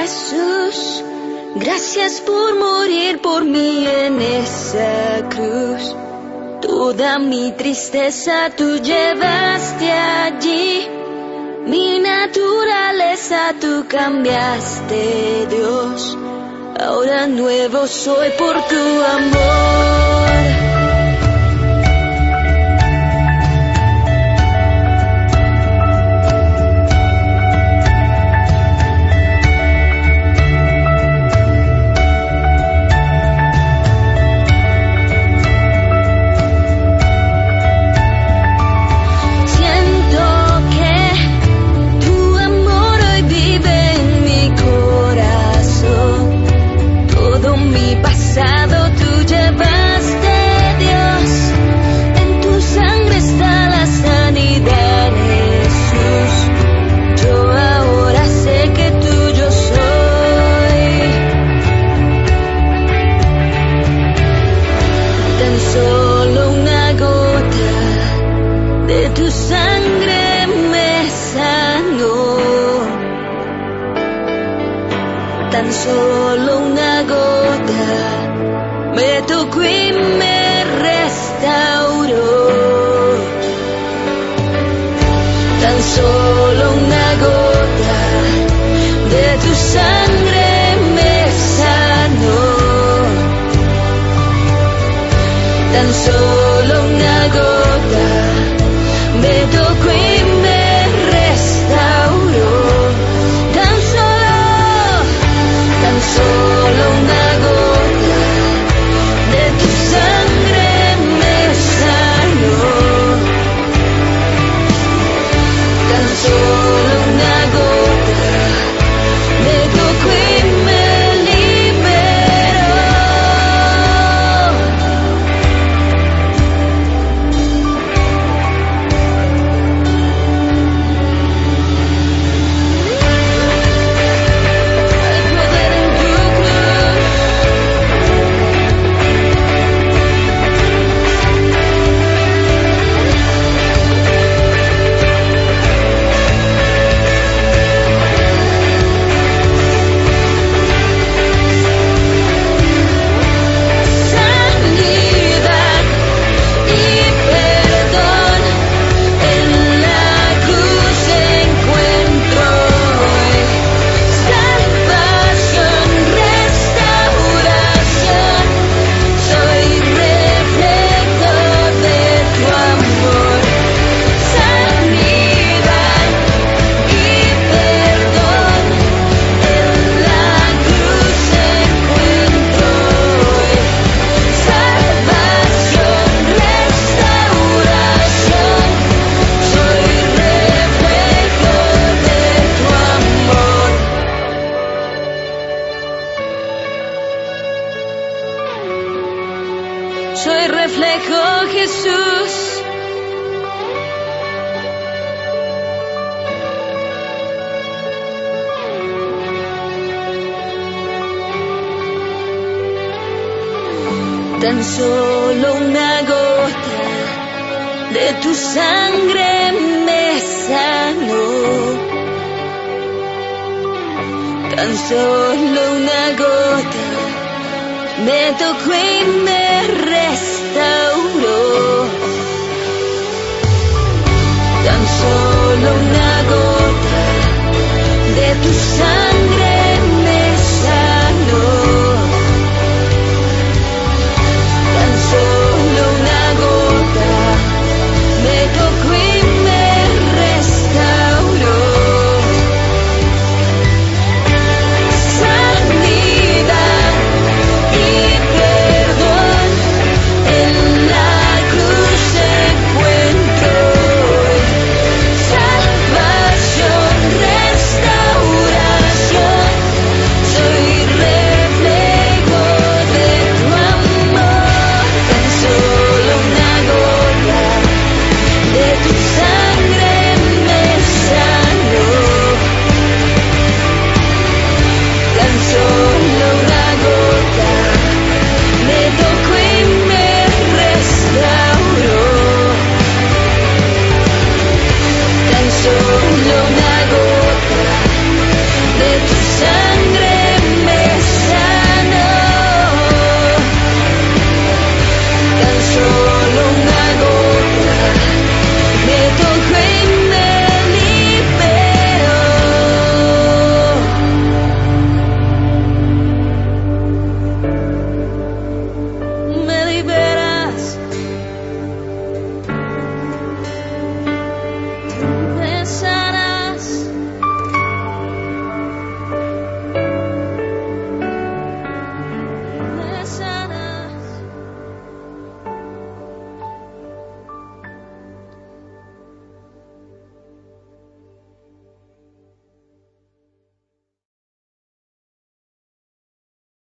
Jesús, gracias por morir por mí en esa cruz. Toda mi tristeza tú llevaste allí, mi naturaleza tú cambiaste, Dios. Ahora nuevo soy por tu amor. Tu sangre me sanó, tan solo una gota me tocó y me restauró, tan solo una gota de tu sangre me sanó, tan solo una gota me tocó y me restauró, tan solo una gota de tu sangre me sanó, tan solo una gota me tocó y me liberó. Soy reflejo, Jesús. Tan solo una gota de tu sangre me sanó, tan solo una gota me tocó y me restauró, tan solo una gota de tu sangre